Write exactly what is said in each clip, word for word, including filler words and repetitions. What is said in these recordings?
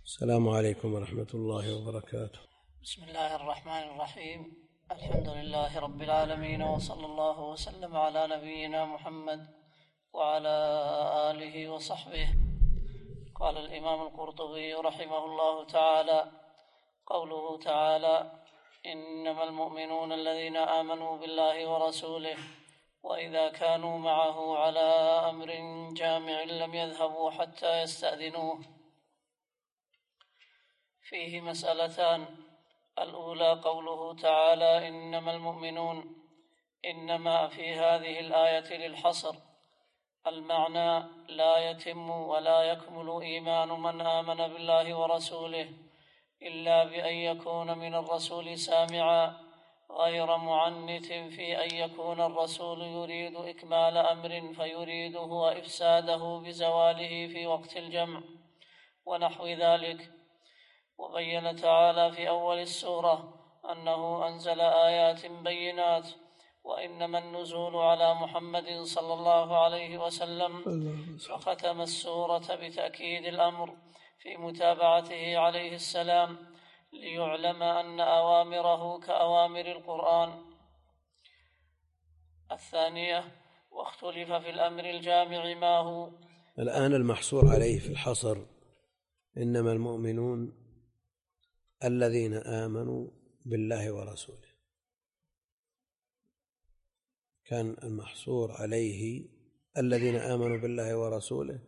السلام عليكم ورحمة الله وبركاته. بسم الله الرحمن الرحيم. الحمد لله رب العالمين، وصلى الله وسلم على نبينا محمد وعلى آله وصحبه. قال الإمام القرطبي رحمه الله تعالى: قوله تعالى: إنما المؤمنون الذين آمنوا بالله ورسوله وإذا كانوا معه على أمر جامع لم يذهبوا حتى يستأذنوه. فيه مسألتان: الأولى قوله تعالى إنما المؤمنون، إنما في هذه الآية للحصر، المعنى لا يتم ولا يكمل إيمان من آمن بالله ورسوله إلا بأن يكون من الرسول سامعا غير معنت في أن يكون الرسول يريد إكمال أمر فيريد هو إفساده بزواله في وقت الجمع ونحو ذلك. وبين تعالى في أول السورة أنه أنزل آيات بينات، وإنما النزول على محمد صلى الله عليه وسلم، وختم السورة بتأكيد الأمر في متابعته عليه السلام ليعلم أن أوامره كأوامر القرآن. الثانية: واختلف في الأمر الجامع ما هو. الآن المحصور عليه في الحصر إنما المؤمنون الذين آمنوا بالله ورسوله، كان المحصور عليه الذين آمنوا بالله ورسوله،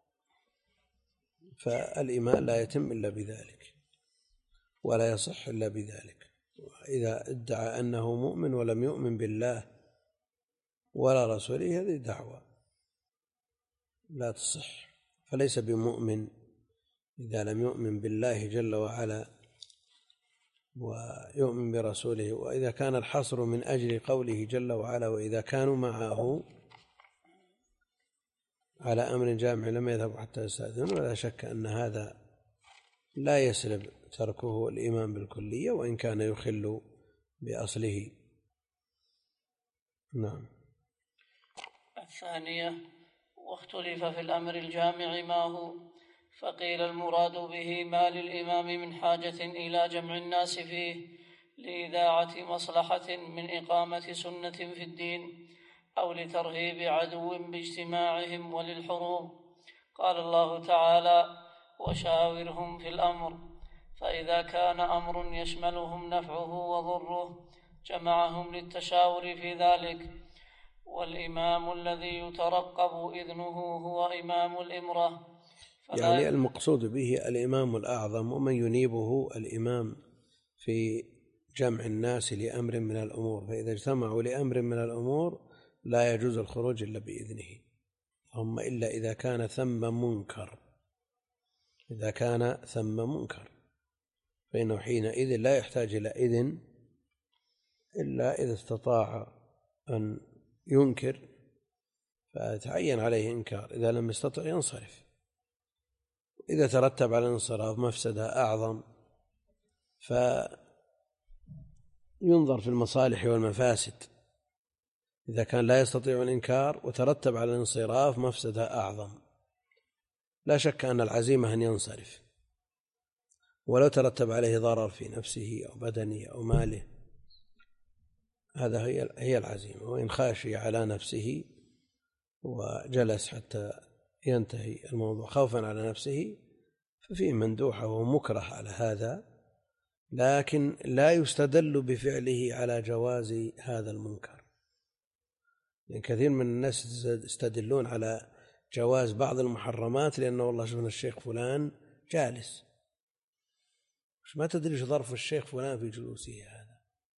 فالإيمان لا يتم إلا بذلك ولا يصح إلا بذلك. إذا ادعى أنه مؤمن ولم يؤمن بالله ولا رسوله هذه دعوة لا تصح، فليس بمؤمن إذا لم يؤمن بالله جل وعلا ويؤمن برسوله. وإذا كان الحصر من أجل قوله جل وعلا وإذا كانوا معه على أمر جامع لم يذهبوا حتى يستأذنوا، ولا شك أن هذا لا يسلب تركه الإيمان بالكلية وإن كان يخل بأصله. نعم. الثانية: واختلف في الأمر الجامع ما هو، فقيل المراد به ما للإمام من حاجة إلى جمع الناس فيه لإذاعة مصلحة من إقامة سنة في الدين أو لترهيب عدو باجتماعهم وللحروب. قال الله تعالى: وشاورهم في الأمر، فإذا كان أمر يشملهم نفعه وضره جمعهم للتشاور في ذلك. والإمام الذي يترقب إذنه هو إمام الإمرة، يعني المقصود به الإمام الأعظم، ومن ينيبه الإمام في جمع الناس لأمر من الأمور، فإذا اجتمعوا لأمر من الأمور لا يجوز الخروج إلا بإذنه، اللهم إلا إذا كان ثم منكر. إذا كان ثم منكر فإنه حينئذ لا يحتاج إلى إذن إلا إذا استطاع أن ينكر فتعين عليه إنكار، إذا لم يستطع ينصرف. إذا ترتب على الانصراف مفسدة أعظم فينظر في المصالح والمفاسد. إذا كان لا يستطيع الإنكار وترتب على الانصراف مفسدة أعظم، لا شك أن العزيمة أن ينصرف، ولو ترتب عليه ضرر في نفسه أو بدنه أو ماله، هذا هي العزيمة. وإن خاشي على نفسه وجلس حتى ينتهي الموضوع خوفا على نفسه ففيه مندوحة ومكره على هذا، لكن لا يستدل بفعله على جواز هذا المنكر. لأن كثير من الناس يستدلون على جواز بعض المحرمات لأنه والله شفنا الشيخ فلان جالس، ما تدري ايش ظرف الشيخ فلان في جلوسه هذا،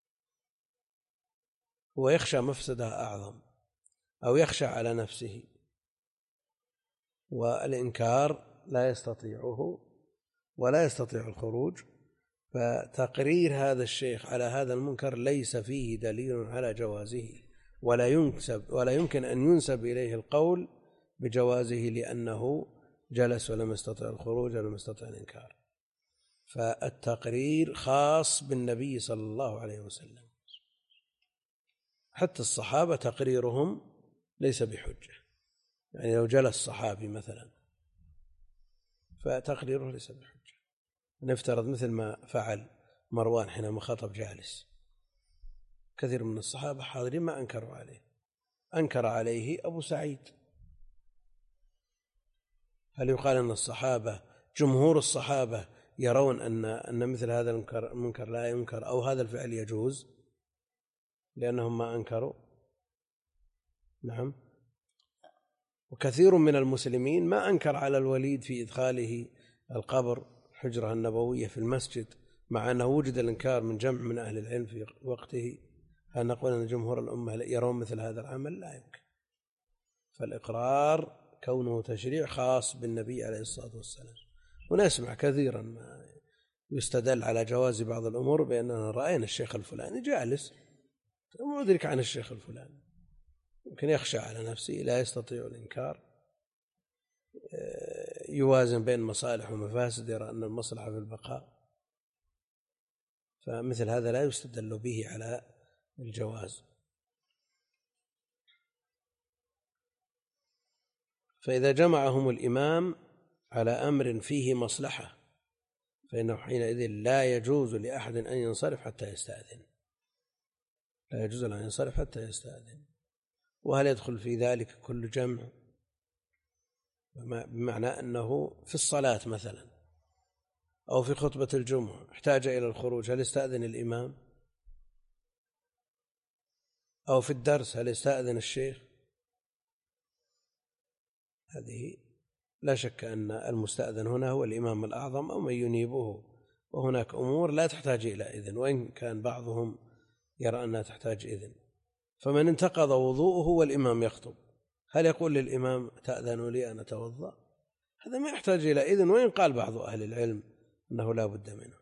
هو يخشى مفسدة أعظم أو يخشى على نفسه، والإنكار لا يستطيعه ولا يستطيع الخروج. فتقرير هذا الشيخ على هذا المنكر ليس فيه دليل على جوازه، ولا ينسب ولا يمكن أن ينسب إليه القول بجوازه لأنه جلس ولم يستطع الخروج ولم يستطع الإنكار. فالتقرير خاص بالنبي صلى الله عليه وسلم، حتى الصحابة تقريرهم ليس بحجة. يعني لو جلس صحابي مثلا فتقريره ليس بحجة. نفترض مثل ما فعل مروان حينما خطب جالس، كثير من الصحابة حاضرين ما أنكروا عليه، أنكر عليه أبو سعيد. هل يقال أن الصحابة جمهور الصحابة يرون أن أن مثل هذا المنكر لا ينكر أو هذا الفعل يجوز لأنهم ما أنكروا؟ نعم. وكثير من المسلمين ما أنكر على الوليد في إدخاله القبر الحجرة النبوية في المسجد، مع أنه وجد الإنكار من جمع من أهل العلم في وقته. هل نقول أن جمهور الأمة يرون مثل هذا العمل؟ لا يمكن. فالإقرار كونه تشريع خاص بالنبي عليه الصلاة والسلام. ونسمع كثيرا ما يستدل على جواز بعض الأمور بأننا رأينا الشيخ الفلاني جالس مدرك عن الشيخ الفلاني، يمكن يخشى على نفسه لا يستطيع الإنكار، يوازن بين مصالح ومفاسد، يرى أن المصلحة في البقاء، فمثل هذا لا يستدل به على الجواز. فإذا جمعهم الإمام على أمر فيه مصلحة فإنه حينئذ لا يجوز لأحد أن ينصرف حتى يستأذن، لا يجوز أن ينصرف حتى يستأذن. وهل يدخل في ذلك كل جمع؟ بمعنى أنه في الصلاة مثلا أو في خطبة الجمعة احتاج إلى الخروج، هل يستأذن الإمام؟ أو في الدرس هل يستأذن الشيخ؟ هذه لا شك أن المستأذن هنا هو الإمام الأعظم أو من ينيبه، وهناك أمور لا تحتاج إلى إذن، وإن كان بعضهم يرى أنها تحتاج إذن. فمن انتقض وضوءه والإمام يخطب، هل يقول للإمام تأذن لي أن أتوضأ؟ هذا ما يحتاج إلى إذن، وإن قال بعض أهل العلم أنه لا بد منه.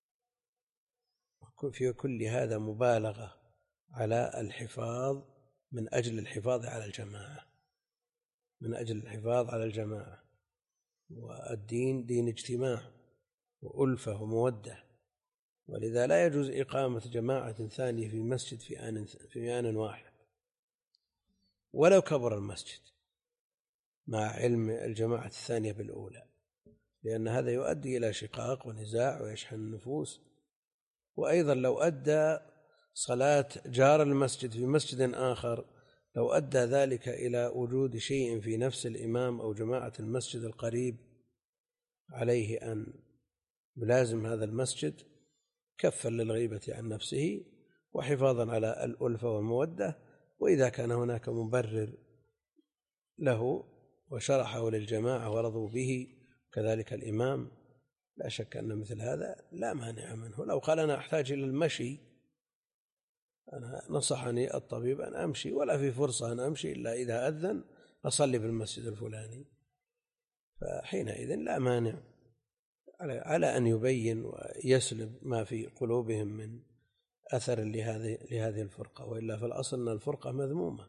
في كل هذا مبالغة على الحفاظ من أجل الحفاظ على الجماعة، من أجل الحفاظ على الجماعة. والدين دين اجتماع وألفة ومودة، ولذا لا يجوز إقامة جماعة ثانية في مسجد في آن في آن واحد ولو كبر المسجد مع علم الجماعة الثانية بالأولى، لأن هذا يؤدي إلى شقاق ونزاع ويشحن النفوس. وأيضا لو أدى صلاة جار المسجد في مسجد آخر، لو أدى ذلك إلى وجود شيء في نفس الإمام أو جماعة المسجد القريب، عليه أن يلازم هذا المسجد كفا للغيبة عن نفسه وحفاظا على الألفة والمودة. وإذا كان هناك مبرر له وشرحه للجماعة ورضوا به كذلك الإمام، لا شك أن مثل هذا لا مانع منه. لو قال أنا أحتاج إلى المشي، أنا نصحني الطبيب أن أمشي ولا في فرصة أن أمشي إلا إذا أذن أصلي في المسجد الفلاني، فحينئذ لا مانع على أن يبين ويسلب ما في قلوبهم من أثر لهذه لهذه الفرقة، وإلا في الأصل أن الفرقة مذمومة.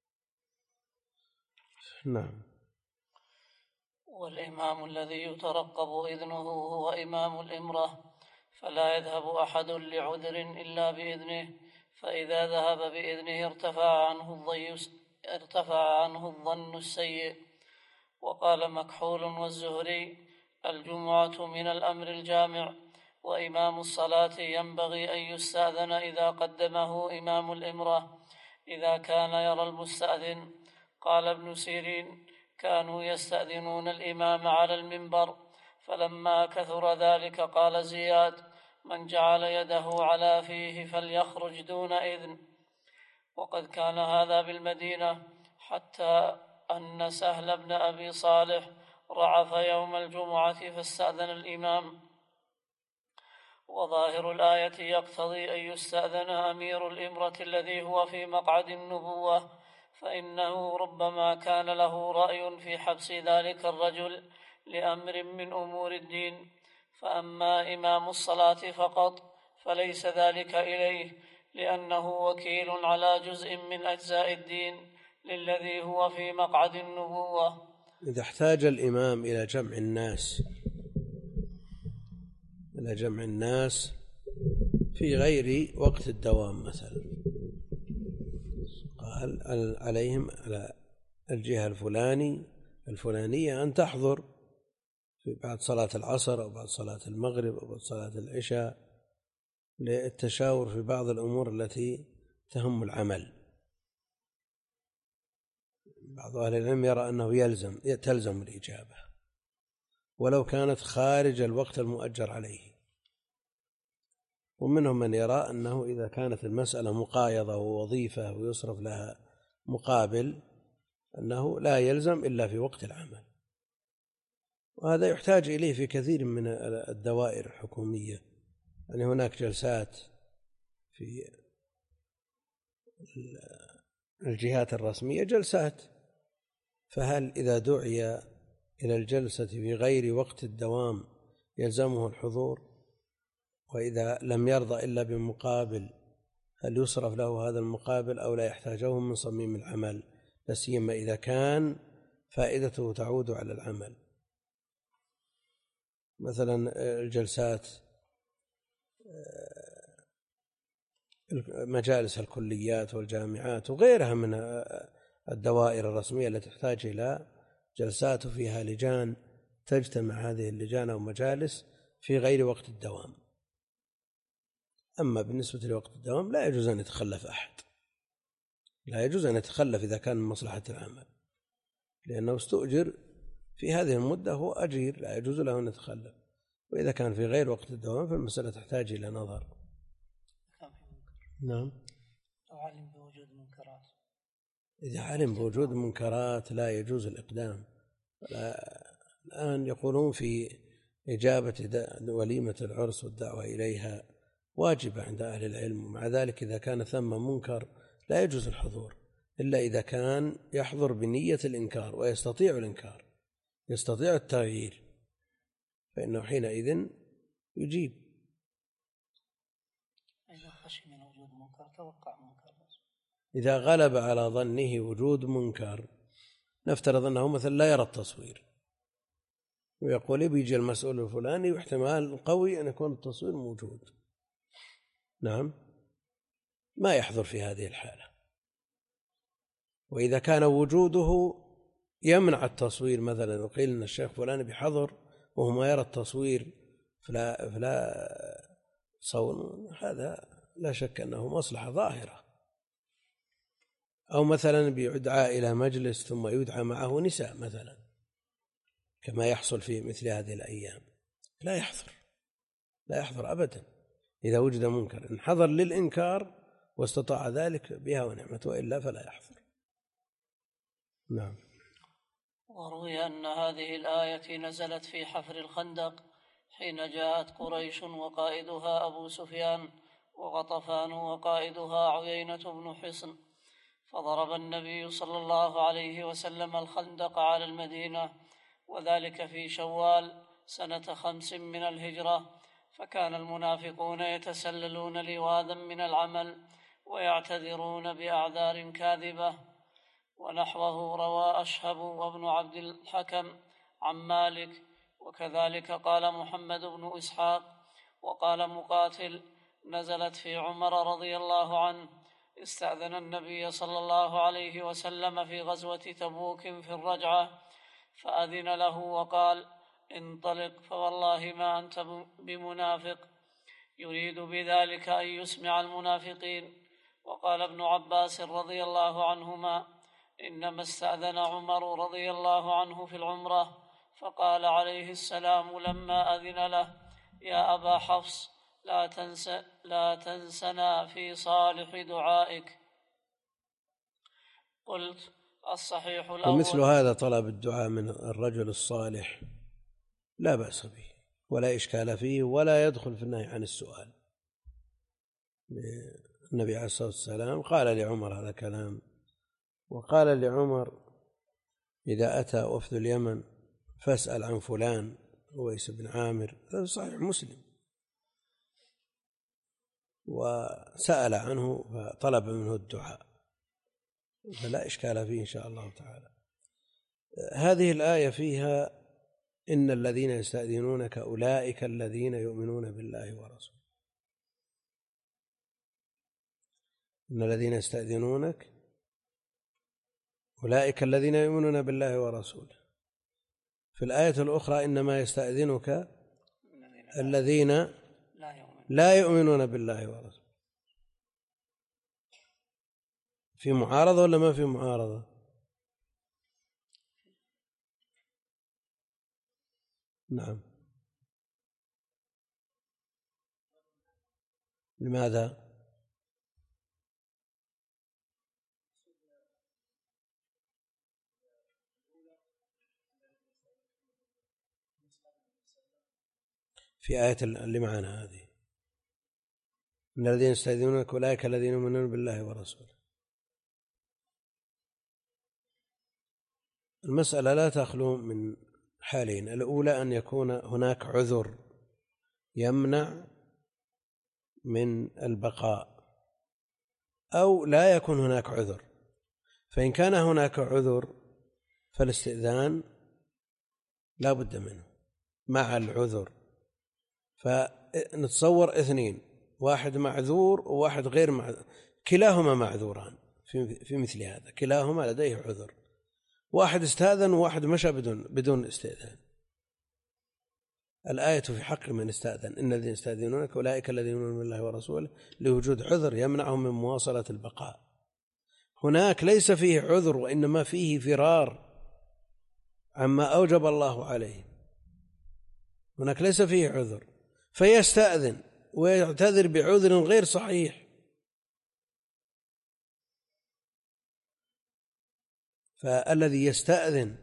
نعم. والإمام الذي يترقب إذنه هو إمام الإمرة، فلا يذهب أحد لعذر إلا بإذنه، فإذا ذهب بإذنه ارتفع عنه الظن ارتفع عنه الظن السيء. وقال مكحول والزهري: الجمعة من الأمر الجامع، وإمام الصلاة ينبغي أن يستأذن إذا قدمه إمام الإمرة إذا كان يرى المستأذن. قال ابن سيرين: كانوا يستأذنون الإمام على المنبر، فلما كثر ذلك قال زياد: من جعل يده على فيه فليخرج دون إذن. وقد كان هذا بالمدينة، حتى أن سهل بن أبي صالح رعف يوم الجمعة فاستأذن الإمام. وظاهر الآية يقتضي أن يستأذن أمير الإمرة الذي هو في مقعد النبوة، فإنه ربما كان له رأي في حبس ذلك الرجل لأمر من أمور الدين. فأما إمام الصلاة فقط فليس ذلك إليه، لأنه وكيل على جزء من أجزاء الدين للذي هو في مقعد النبوة. إذا احتاج الإمام إلى جمع الناس إلى جمع الناس في غير وقت الدوام مثلا، قال عليهم على الجهة الفلاني الفلانية أن تحضر في بعد صلاة العصر أو بعد صلاة المغرب أو بعد صلاة العشاء للتشاور في بعض الأمور التي تهم العمل. بعض أهل العلم يرى أنه يلزم تلزم الإجابة ولو كانت خارج الوقت المؤجر عليه، ومنهم من يرى أنه إذا كانت المسألة مقايضة ووظيفة ويصرف لها مقابل أنه لا يلزم إلا في وقت العمل، وهذا يحتاج إليه في كثير من الدوائر الحكومية. يعني هناك جلسات في الجهات الرسمية جلسات، فهل إذا دعي إلى الجلسة في غير وقت الدوام يلزمه الحضور؟ وإذا لم يرضى إلا بمقابل هل يصرف له هذا المقابل أو لا يحتاجه من صميم العمل، لا سيما إذا كان فائدته تعود على العمل؟ مثلا الجلسات مجالس الكليات والجامعات وغيرها من الدوائر الرسمية التي تحتاج إلى جلسات فيها لجان تجتمع هذه اللجان أو مجالس في غير وقت الدوام. أما بالنسبة لوقت الدوام لا يجوز أن يتخلف أحد، لا يجوز أن يتخلف إذا كان من مصلحة العمل، لأنه استؤجر في هذه المدة هو أجير، لا يجوز له أن يتخلف. وإذا كان في غير وقت الدوام فالمسألة تحتاج إلى نظر. نعم. أو علم بوجود منكرات، إذا علم بوجود منكرات لا يجوز الإقدام. الآن يقولون في إجابة وليمة العرس والدعوة إليها واجبة عند أهل العلم، ومع ذلك إذا كان ثم منكر لا يجوز الحضور إلا إذا كان يحضر بنية الإنكار ويستطيع الإنكار، يستطيع التغيير، فإنه حينئذ يجيب. إذا خشي من وجود منكر توقع منكر. إذا غلب على ظنه وجود منكر، نفترض أنه مثلا لا يرى التصوير ويقول بيجي المسؤول الفلاني واحتمال قوي أن يكون التصوير موجود، نعم، ما يحضر في هذه الحالة. وإذا كان وجوده يمنع التصوير، مثلا وقيل أن الشيخ فلان بحضر وهو ما يرى التصوير فلا, فلا صون، هذا لا شك أنه مصلحة ظاهرة. أو مثلا بيدعى إلى مجلس ثم يدعى معه نساء مثلا كما يحصل في مثل هذه الأيام، لا يحضر، لا يحضر أبدا إذا وجد منكر، إن حضر للإنكار واستطاع ذلك بها ونعمة، وإلا فلا يحضر. نعم. وروي أن هذه الآية نزلت في حفر الخندق حين جاءت قريش وقائدها أبو سفيان وغطفان وقائدها عيينة بن حصن، فضرب النبي صلى الله عليه وسلم الخندق على المدينة، وذلك في شوال سنة خمس من الهجرة، فكان المنافقون يتسللون لواذا من العمل ويعتذرون بأعذار كاذبة. ونحوه روى أشهب وابن عبد الحكم عن مالك، وكذلك قال محمد بن إسحاق. وقال مقاتل: نزلت في عمر رضي الله عنه، استأذن النبي صلى الله عليه وسلم في غزوة تبوك في الرجعة فأذن له وقال: انطلق فوالله ما أنت بمنافق، يريد بذلك أن يسمع المنافقين. وقال ابن عباس رضي الله عنهما: إنما استأذن عمر رضي الله عنه في العمرة فقال عليه السلام لما أذن له: يا أبا حفص لا تنس لا تنسنا في صالح دعائك. قلت: الصحيح الأول. ومثل هذا طلب الدعاء من الرجل الصالح لا بأس به ولا إشكال فيه، ولا يدخل في النهي عن السؤال. النبي عليه الصلاة والسلام قال لعمر هذا كلام، وقال لعمر: إذا أتى وفد اليمن فاسأل عن فلان أويس بن عامر، هذا صحيح مسلم، وسأل عنه فطلب منه الدعاء، فلا إشكال فيه إن شاء الله تعالى. هذه الآية فيها: إن الذين يستأذنونك أولئك الذين يؤمنون بالله ورسوله. إن الذين يستأذنونك أولئك الذين يؤمنون بالله ورسوله، في الآية الأخرى إنما يستأذنك الذين لا يؤمنون بالله ورسوله. في معارضة ولا ما في معارضة؟ نعم. لماذا؟ في آية اللي معنا هذه إن الذين يستأذنونك أولئك الذين يؤمنون بالله ورسوله. المسألة لا تخلو من حالين: الأولى أن يكون هناك عذر يمنع من البقاء، أو لا يكون هناك عذر. فإن كان هناك عذر فالاستئذان لا بد منه مع العذر. فنتصور اثنين، واحد معذور وواحد غير معذور، كلاهما معذوران في مثل هذا، كلاهما لديه عذر، واحد استأذن وواحد مشى بدون بدون استئذان. الآية في حق من استأذن إن الذين يستأذنونك أولئك الذين يؤمنون بالله ورسوله لوجود عذر يمنعهم من مواصلة البقاء. هناك ليس فيه عذر وإنما فيه فرار عما أوجب الله عليه، هناك ليس فيه عذر فيستأذن ويعتذر بعذر غير صحيح. فالذي يستأذن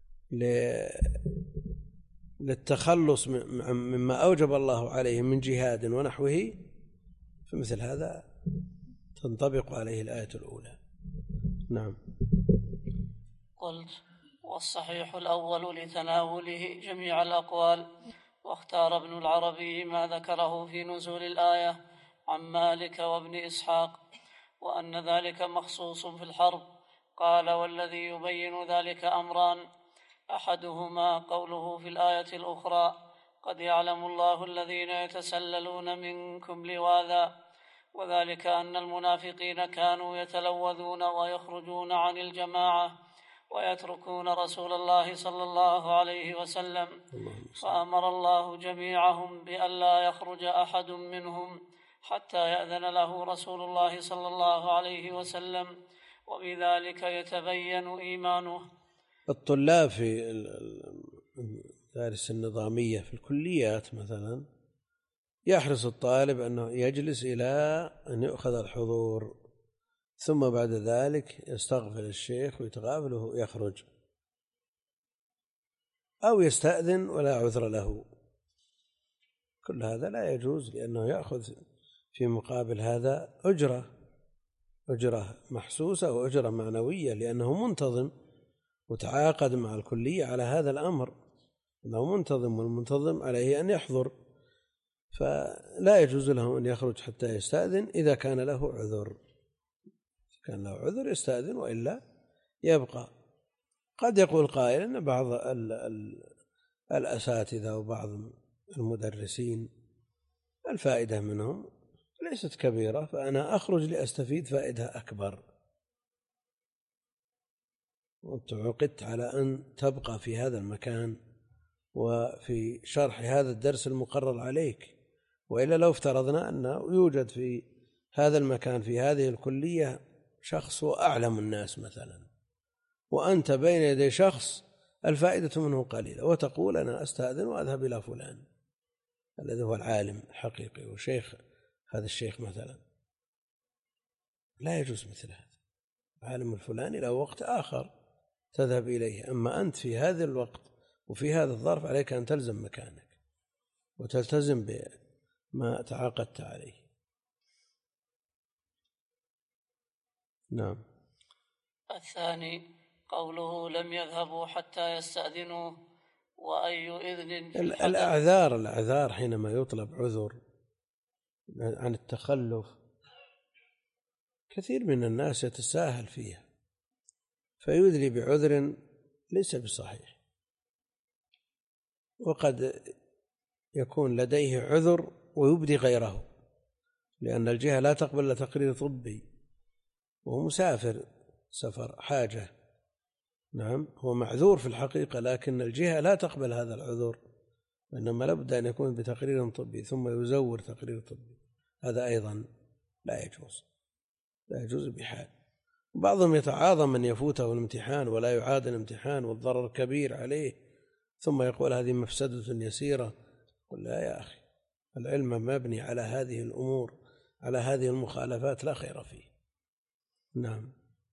للتخلص مما أوجب الله عليه من جهاد ونحوه فمثل هذا تنطبق عليه الآية الأولى. نعم. قلت: والصحيح الأول لتناوله جميع الأقوال، واختار ابن العربي ما ذكره في نزول الآية عن مالك وابن إسحاق، وأن ذلك مخصوص في الحرب. قال: والذي يبين ذلك أمران: أحدهما قوله في الآية الأخرى: قد يعلم الله الذين يتسللون منكم لواذا، وذلك أن المنافقين كانوا يتلوذون ويخرجون عن الجماعة ويتركون رسول الله صلى الله عليه وسلم، فأمر الله جميعهم بألا يخرج أحد منهم حتى يأذن له رسول الله صلى الله عليه وسلم، وبذلك يتبين إيمانه. الطلاب في الدارس النظامية في الكليات مثلا يحرص الطالب أنه يجلس إلى أن يؤخذ الحضور، ثم بعد ذلك يستغفر الشيخ ويتغافل ويخرج، أو يستأذن ولا عذر له. كل هذا لا يجوز، لأنه يأخذ في مقابل هذا أجرة أجرة محسوسة وأجرة معنوية، لأنه منتظم وتعاقد مع الكلية على هذا الأمر، أنه منتظم والمنتظم عليه أن يحضر، فلا يجوز له أن يخرج حتى يستأذن إذا كان له عذر. كان له عذر يستأذن، وإلا يبقى. قد يقول قائل أن بعض الأساتذة وبعض المدرسين الفائدة منهم ليست كبيرة، فأنا أخرج لأستفيد فائدة أكبر، وأنت عقدت على أن تبقى في هذا المكان وفي شرح هذا الدرس المقرر عليك. وإلا لو افترضنا أنه يوجد في هذا المكان في هذه الكلية شخص هو أعلم الناس مثلا، وأنت بين يدي شخص الفائدة منه قليلة، وتقول أنا أستأذن وأذهب إلى فلان الذي هو العالم الحقيقي وشيخ هذا الشيخ مثلا، لا يجوز مثل هذا. العالم الفلاني له وقت آخر تذهب إليه، أما أنت في هذا الوقت وفي هذا الظرف عليك أن تلزم مكانك وتلتزم بما تعاقدت عليه. نعم. الثاني قوله لم يذهبوا حتى يستأذنوا، وأي إذن في الأعذار الأعذار حينما يطلب عذر عن التخلف كثير من الناس يتساهل فيها فيدلي بعذر ليس بصحيح، وقد يكون لديه عذر ويبدي غيره، لأن الجهة لا تقبل تقرير طبي وهو مسافر سفر حاجة، نعم هو معذور في الحقيقة، لكن الجهة لا تقبل هذا العذر، إنما لابد أن يكون بتقرير طبي ثم يزور تقرير طبي، هذا أيضا لا يجوز، لا يجوز بحال. بعضهم يتعاظم أن يفوته الامتحان ولا يعاد الامتحان والضرر كبير عليه، ثم يقول هذه مفسدة يسيرة. قل لا يا أخي، العلم مبني على هذه الأمور، على هذه المخالفات لا خير فيه. نعم.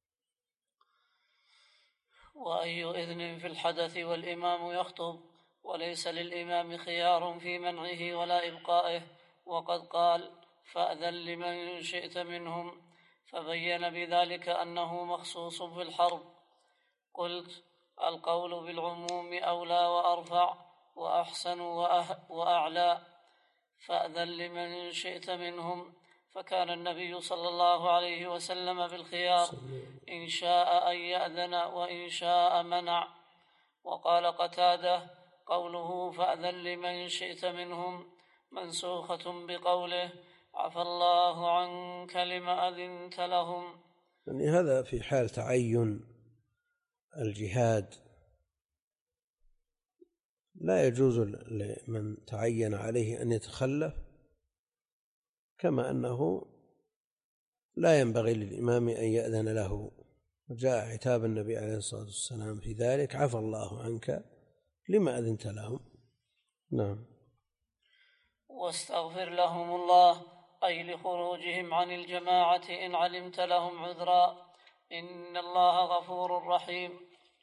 وأي إذن في الحدث والإمام يخطب وليس للإمام خيار في منعه ولا إبقائه، وقد قال فأذن لمن شئت منهم، فبين بذلك أنه مخصوص في الحرب. قلت القول بالعموم أولى وأرفع وأحسن وأعلى. فأذن لمن شئت منهم، فكان النبي صلى الله عليه وسلم بالخيار، إن شاء أن يأذن وإن شاء منع. وقال قتادة قوله فأذن لمن شئت منهم منسوخة بقوله عفى الله عنك لما أذنت لهم. يعني هذا في حال تعين الجهاد، لا يجوز لمن تعين عليه أن يتخلف، كما أنه لا ينبغي للإمام أن يأذن له. وجاء عتاب النبي عليه الصلاة والسلام في ذلك عفى الله عنك لما أذنت لهم. نعم. واستغفر لهم الله، أي لخروجهم عن الجماعة إن علمت لهم عذرا، إن الله غفور رحيم.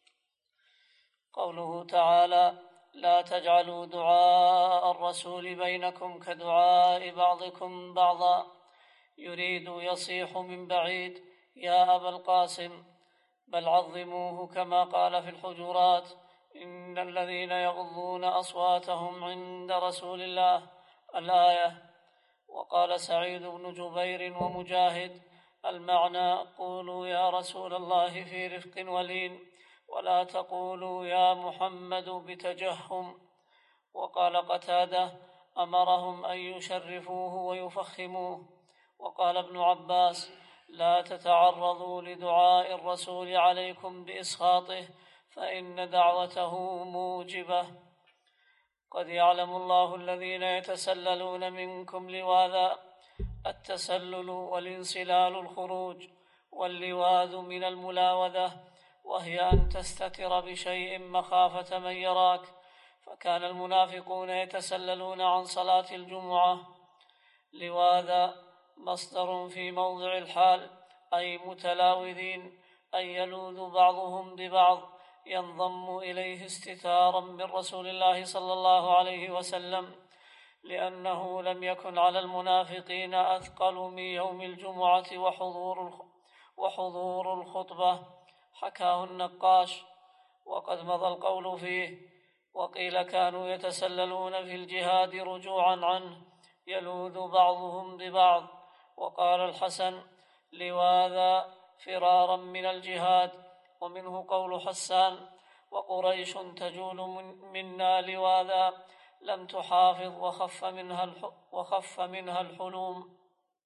قوله تعالى لا تجعلوا دعاء الرسول بينكم كدعاء بعضكم بعضا، يريد يصيح من بعيد يا أبا القاسم، بل عظموه كما قال في الحجرات إن الذين يغضون أصواتهم عند رسول الله الآية. وقال سعيد بن جبير ومجاهد المعنى قولوا يا رسول الله في رفق ولين، ولا تقولوا يا محمد بتجهم. وقال قتادة أمرهم أن يشرفوه ويفخموه. وقال ابن عباس لا تتعرضوا لدعاء الرسول عليكم بإسخاطه فإن دعوته موجبة. قد يعلم الله الذين يتسللون منكم لواذا، التسلل والانسلال الخروج، واللواذ من الملاوذة، وهي أن تستتر بشيء مخافة من يراك، فكان المنافقون يتسللون عن صلاة الجمعة. لواذا مصدر في موضع الحال، أي متلاوذين، أي يلوذ بعضهم ببعض، ينضم إليه استتارا من رسول الله صلى الله عليه وسلم، لأنه لم يكن على المنافقين أثقل من يوم الجمعة وحضور وحضور الخطبة. حكاه النقاش، وقد مضى القول فيه. وقيل كانوا يتسللون في الجهاد رجوعا عنه، يلوذ بعضهم ببعض. وقال الحسن لواذا فرارا من الجهاد. ومنه قول حسان وقريش تجول منا لواذا لم تحافظ وخف منها وخف منها الحلوم.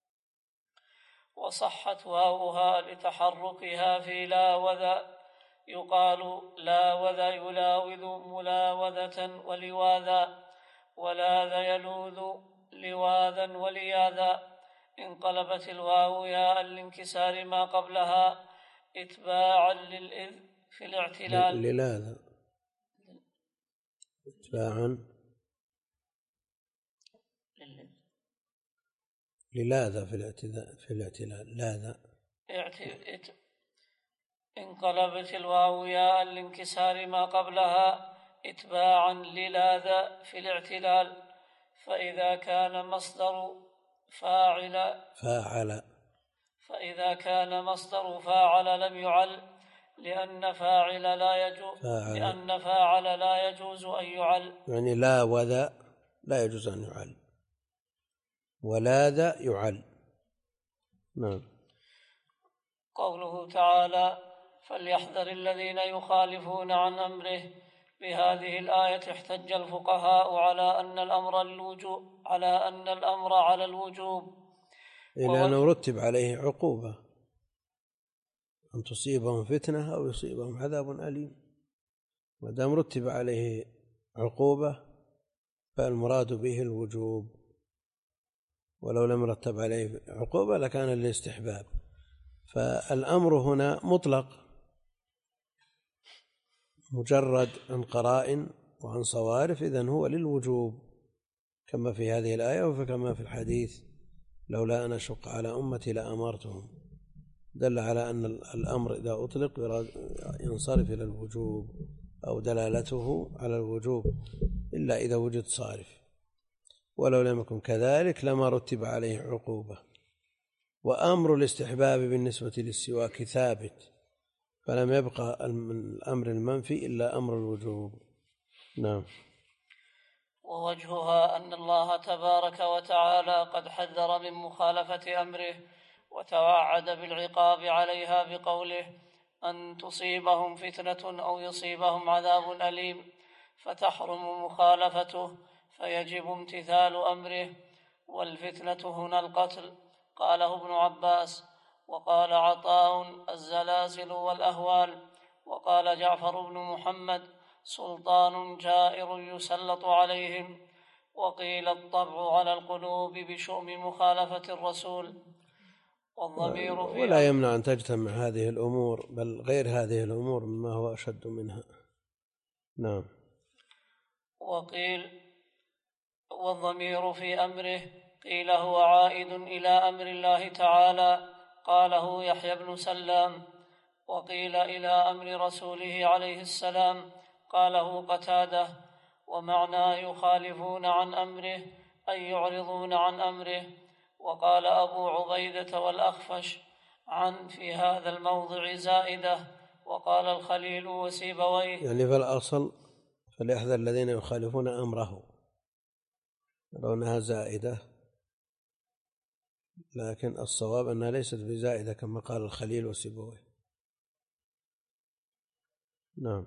وصحت واوها لتحركها في لاوذا، يقال لاوذ يلاوذ ملاوذة ولواذا، ولاذ يلوذ لواذا ولياذا. انقلبت الواو ياء لانكسار ما قبلها اتباعا للإذ في الاعتلال. للاذا اتباعا للاذا في الاعتلال في الاعتلال لاذا. انقلبت الواو ياء لانكسار ما قبلها اتباعا للاذا في الاعتلال. فإذا كان مصدر فاعل فاعل فإذا كان مصدر فاعل لم يعل، لأن فاعل لا يجوز لأن فاعل لا يجوز أن يعل. يعني لا وذا لا يجوز أن يعل، ولا ذا يعل. نعم. قوله تعالى فليحذر الذين يخالفون عن أمره، بهذه الآية احتج الفقهاء على أن الأمر الوجوب على أن الأمر على الوجوب، لأنه رتب عليه عقوبة أن تصيبهم فتنة أو يصيبهم عذاب أليم. ما دام رتب عليه عقوبة فالمراد به الوجوب، ولو لم يرتب عليه عقوبة لكان للاستحباب. فالأمر هنا مطلق مجرد عن قرائن وعن صوارف، إذن هو للوجوب كما في هذه الآية وكما في الحديث لولا أن أشق على أمتي لأمرتهم، دل على أن الأمر إذا أطلق ينصرف إلى الوجوب أو دلالته على الوجوب إلا إذا وجد صارف، ولو لم يكن كذلك لما رتب عليه عقوبة. وأمر الاستحباب بالنسبة للسواك ثابت، فلم يبقى الأمر المنفي إلا أمر الوجوب. نعم. ووجهها أن الله تبارك وتعالى قد حذر من مخالفة أمره وتوعد بالعقاب عليها بقوله أن تصيبهم فتنة أو يصيبهم عذاب أليم، فتحرم مخالفته فيجب امتثال أمره. والفتنة هنا القتل، قاله ابن عباس، وقال عطاء الزلازل والأهوال، وقال جعفر بن محمد سلطان جائر يسلط عليهم، وقيل الطبع على القلوب بشؤم مخالفة الرسول. والضمير في ولا يمنع أن تجتمع هذه الأمور، بل غير هذه الأمور مما هو أشد منها. نعم. وقيل والضمير في أمره قيل هو عائد إلى أمر الله تعالى، قاله يحيى بن سلام، وقيل إلى أمر رسوله عليه السلام، قاله قتادة. ومعنى يخالفون عن أمره أي يعرضون عن أمره. وقال أبو عبيدة والأخفش عن في هذا الموضع زائدة، وقال الخليل وسيبويه. يعني فالأصل فليحذر الذين يخالفون أمره، لو أنها زائدة، لكن الصواب أنها ليست بزائدة كما قال الخليل وسيبويه. نعم.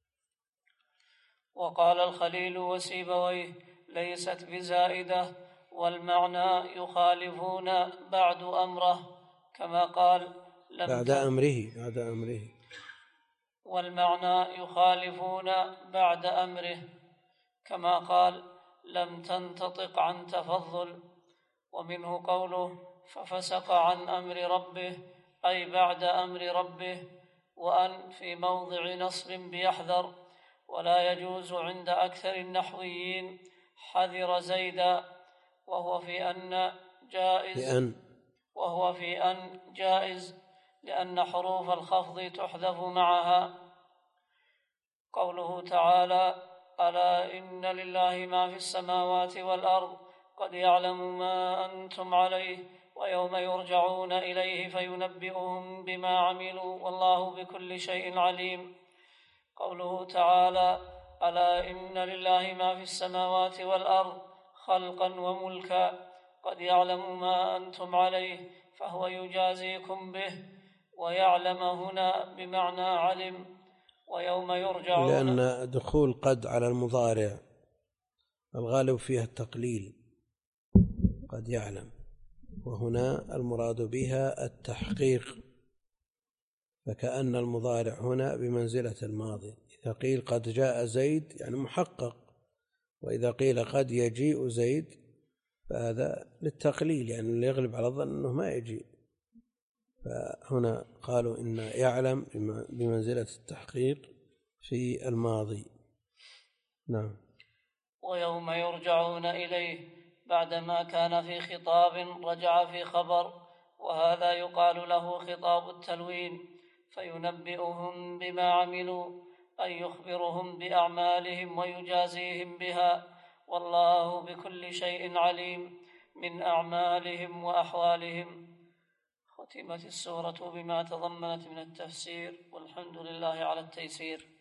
وقال الخليل وسيبويه ليست بزائدة، والمعنى يخالفون بعد أمره كما قال لم بعد أمره بعد أمره والمعنى يخالفون بعد أمره كما قال لم تنتطق عن تفضل. ومنه قوله ففسق عن أمر ربه أي بعد أمر ربه. وأن في موضع نصب بيحذر، ولا يجوز عند أكثر النحويين حذر زيدا، وهو في أن جائز لأن وهو في أن جائز لأن حروف الخفض تحذف معها. قوله تعالى ألا إن لله ما في السماوات والأرض قد يعلم ما أنتم عليه ويوم يرجعون إليه فينبئهم بما عملوا والله بكل شيء عليم. قوله تعالى ألا إن لله ما في السماوات والأرض خلقا وملكا قد يعلم ما أنتم عليه فهو يجازيكم به. ويعلم هنا بمعنى علم. ويوم يرجعون، لأن دخول قد على المضارع الغالب فيها التقليل، قد يعلم، وهنا المراد بها التحقيق، فكأن المضارع هنا بمنزلة الماضي. إذا قيل قد جاء زيد يعني محقق، وإذا قيل قد يجيء زيد فهذا للتقليل، يعني اللي يغلب على الظن أنه ما يجيء. فهنا قالوا إن يعلم بمنزلة التحقيق في الماضي. نعم. ويوم يرجعون إليه بعدما كان في خطاب رجع في خبر، وهذا يقال له خطاب التلوين، فينبئهم بما عملوا أي يخبرهم بأعمالهم ويجازيهم بها، والله بكل شيء عليم من أعمالهم وأحوالهم. ختمت السورة بما تضمنت من التفسير، والحمد لله على التيسير.